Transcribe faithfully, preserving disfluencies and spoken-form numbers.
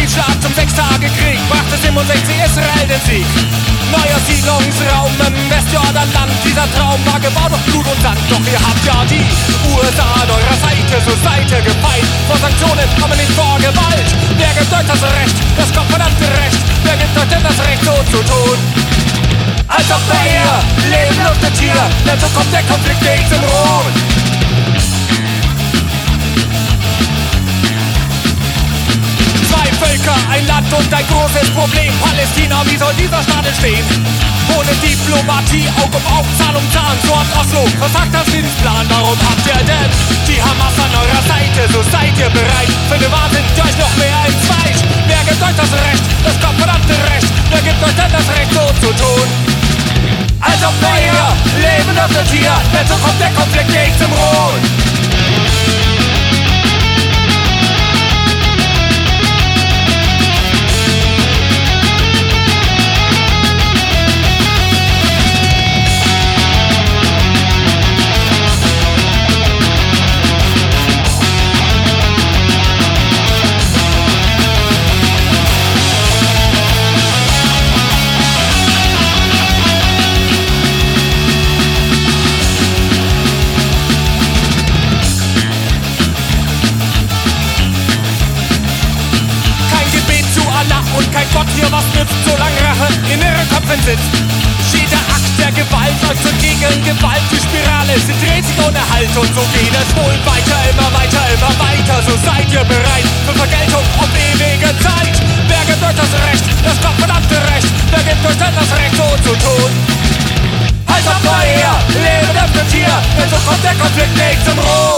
Schlag zum Sechstagekrieg brachte siebenundsechzig Israel den Sieg. Neuer Siedlungsraum im Westjordanland. Dieser Traum war gebaut auf Blut und Sand. Doch ihr habt ja die U S A an eurer Seite, so seid ihr gefeit. Vor Sanktionen kommen nicht vor Gewalt. Wer gibt euch das Recht, das gottverdammte Recht? Wer gibt euch denn das Recht, so zu tun? Als ob wir hier leben luftet hier, denn so kommt der Konflikt nicht zum Ruhen. Zwei Völker, ein Land und ein großes Problem. Palästina, wie soll dieser Staat entstehen? Ohne Diplomatie, Aug um Aug, Zahn um Zahn. So hat Oslo versagt das Friedensplan. Warum habt ihr denn die Hamas an eurer Seite? So seid ihr bereit für den Wahnsinn, die euch noch mehr entzweit. Wer gibt euch das Recht, das gottverdammte Recht? Wer gibt euch denn das Recht, so zu tun? Als ob wir hier leben öffnet hier, denn so kommt der Konflikt nicht zum Ruhen. Und kein Gott hier was nützt, solange Rache in ihren Köpfen sitzt. Jeder Akt der Gewalt läuft zur Gegengewalt. Die Spirale, sie dreht sich ohne Halt. Und so geht es wohl weiter, immer weiter, immer weiter. So seid ihr bereit für Vergeltung auf ewige Zeit. Wer gibt euch das Recht, das gottverdammte Recht? Wer gibt euch denn das Recht, so zu tun? Halt auf neu her, leben öffnet hier, denn so kommt der Konflikt nicht zum Ruhen.